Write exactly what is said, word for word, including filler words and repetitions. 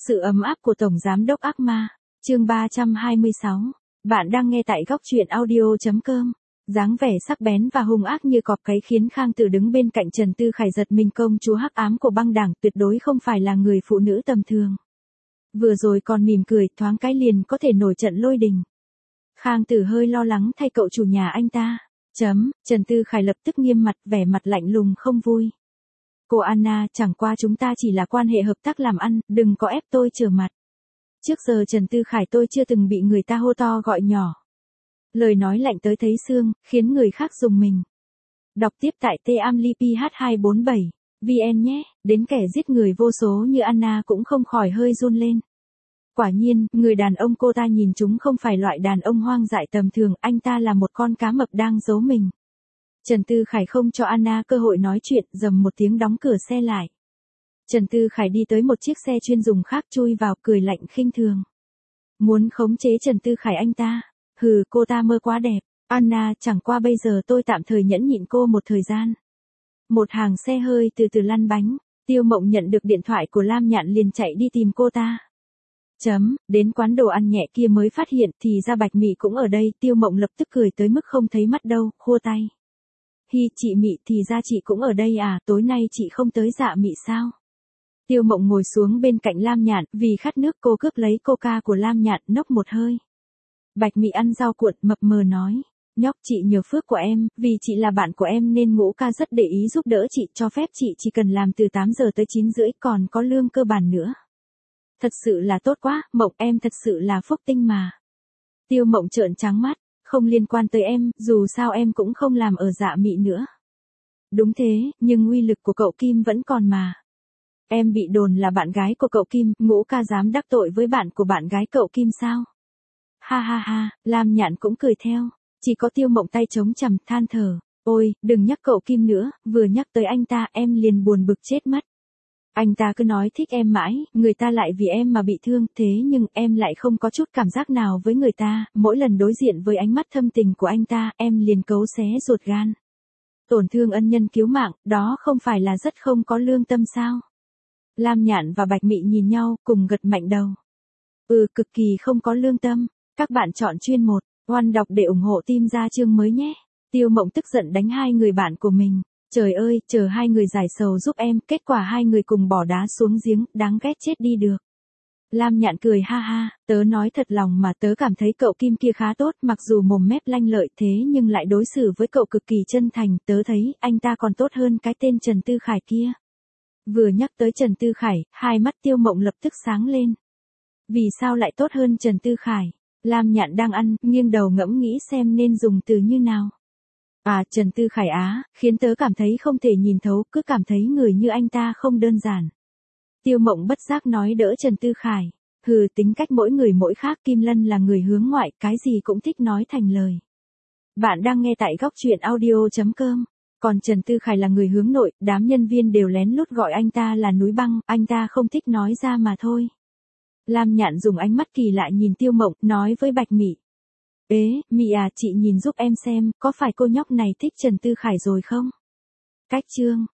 Sự ấm áp của Tổng Giám đốc ác ma, chương ba trăm hai mươi sáu. Bạn đang nghe tại góc truyện audio.com. Dáng vẻ sắc bén và hung ác như cọp cái khiến Khang Tử đứng bên cạnh Trần Tư Khải giật mình, công chúa hắc ám của băng đảng tuyệt đối không phải là người phụ nữ tầm thường. Vừa rồi còn mỉm cười, thoáng cái liền có thể nổi trận lôi đình. Khang Tử hơi lo lắng thay cậu chủ nhà anh ta. Chấm, Trần Tư Khải lập tức nghiêm mặt, vẻ mặt lạnh lùng không vui. Cô Anna, chẳng qua chúng ta chỉ là quan hệ hợp tác làm ăn, đừng có ép tôi trở mặt. Trước giờ Trần Tư Khải tôi chưa từng bị người ta hô to gọi nhỏ. Lời nói lạnh tới thấy xương, khiến người khác rùng mình. Đọc tiếp tại t a m l i p h hai bốn bảy v n nhé, đến kẻ giết người vô số như Anna cũng không khỏi hơi run lên. Quả nhiên, người đàn ông cô ta nhìn chúng không phải loại đàn ông hoang dại tầm thường, anh ta là một con cá mập đang giấu mình. Trần Tư Khải không cho Anna cơ hội nói chuyện, rầm một tiếng đóng cửa xe lại. Trần Tư Khải đi tới một chiếc xe chuyên dùng khác chui vào, cười lạnh khinh thường. Muốn khống chế Trần Tư Khải anh ta? Hừ, cô ta mơ quá đẹp. Anna, chẳng qua bây giờ tôi tạm thời nhẫn nhịn cô một thời gian. Một hàng xe hơi từ từ lăn bánh, Tiêu Mộng nhận được điện thoại của Lam Nhạn liền chạy đi tìm cô ta. Chấm, đến quán đồ ăn nhẹ kia mới phát hiện thì ra Bạch Mị cũng ở đây, Tiêu Mộng lập tức cười tới mức không thấy mắt đâu, khua tay. Hi, chị Mị, thì ra chị cũng ở đây à, tối nay chị không tới Dạ Mị sao? Tiêu Mộng ngồi xuống bên cạnh Lam Nhạn, vì khát nước cô cướp lấy coca của Lam Nhạn, nốc một hơi. Bạch Mị ăn rau cuộn, mập mờ nói, nhóc, chị nhờ phước của em, vì chị là bạn của em nên Ngũ ca rất để ý giúp đỡ chị, cho phép chị chỉ cần làm từ tám giờ tới chín rưỡi, còn có lương cơ bản nữa. Thật sự là tốt quá, Mộng, em thật sự là phúc tinh mà. Tiêu Mộng trợn trắng mắt, không liên quan tới em, dù sao em cũng không làm ở Dạ Mị nữa. Đúng thế, nhưng uy lực của cậu Kim vẫn còn mà. Em bị đồn là bạn gái của cậu Kim, Ngũ ca dám đắc tội với bạn của bạn gái cậu Kim sao? Ha ha ha, Lam Nhạn cũng cười theo, chỉ có Tiêu Mộng tay chống cằm than thở, ôi, đừng nhắc cậu Kim nữa, vừa nhắc tới anh ta em liền buồn bực chết mất. Anh ta cứ nói thích em mãi, người ta lại vì em mà bị thương, thế nhưng em lại không có chút cảm giác nào với người ta, mỗi lần đối diện với ánh mắt thâm tình của anh ta, em liền cấu xé ruột gan. Tổn thương ân nhân cứu mạng, đó không phải là rất không có lương tâm sao? Lam Nhạn và Bạch Mị nhìn nhau, cùng gật mạnh đầu. Ừ, cực kỳ không có lương tâm. Các bạn chọn chuyên một, oan đọc để ủng hộ team ra chương mới nhé. Tiêu Mộng tức giận đánh hai người bạn của mình. Trời ơi, chờ hai người giải sầu giúp em, kết quả hai người cùng bỏ đá xuống giếng, đáng ghét chết đi được. Lam Nhạn cười ha ha, tớ nói thật lòng mà tớ cảm thấy cậu Kim kia khá tốt, mặc dù mồm mép lanh lợi thế nhưng lại đối xử với cậu cực kỳ chân thành, tớ thấy anh ta còn tốt hơn cái tên Trần Tư Khải kia. Vừa nhắc tới Trần Tư Khải, hai mắt Tiêu Mộng lập tức sáng lên. Vì sao lại tốt hơn Trần Tư Khải? Lam Nhạn đang ăn, nghiêng đầu ngẫm nghĩ xem nên dùng từ như nào. À, Trần Tư Khải á, khiến tớ cảm thấy không thể nhìn thấu, cứ cảm thấy người như anh ta không đơn giản. Tiêu Mộng bất giác nói đỡ Trần Tư Khải. Hừ, tính cách mỗi người mỗi khác, Kim Lân là người hướng ngoại, cái gì cũng thích nói thành lời. Bạn đang nghe tại góc truyện audio.com. Còn Trần Tư Khải là người hướng nội, đám nhân viên đều lén lút gọi anh ta là núi băng, anh ta không thích nói ra mà thôi. Lam Nhạn dùng ánh mắt kỳ lạ nhìn Tiêu Mộng, nói với Bạch Mị. Ế, Mị à, chị nhìn giúp em xem, có phải cô nhóc này thích Trần Tư Khải rồi không? Cách chương.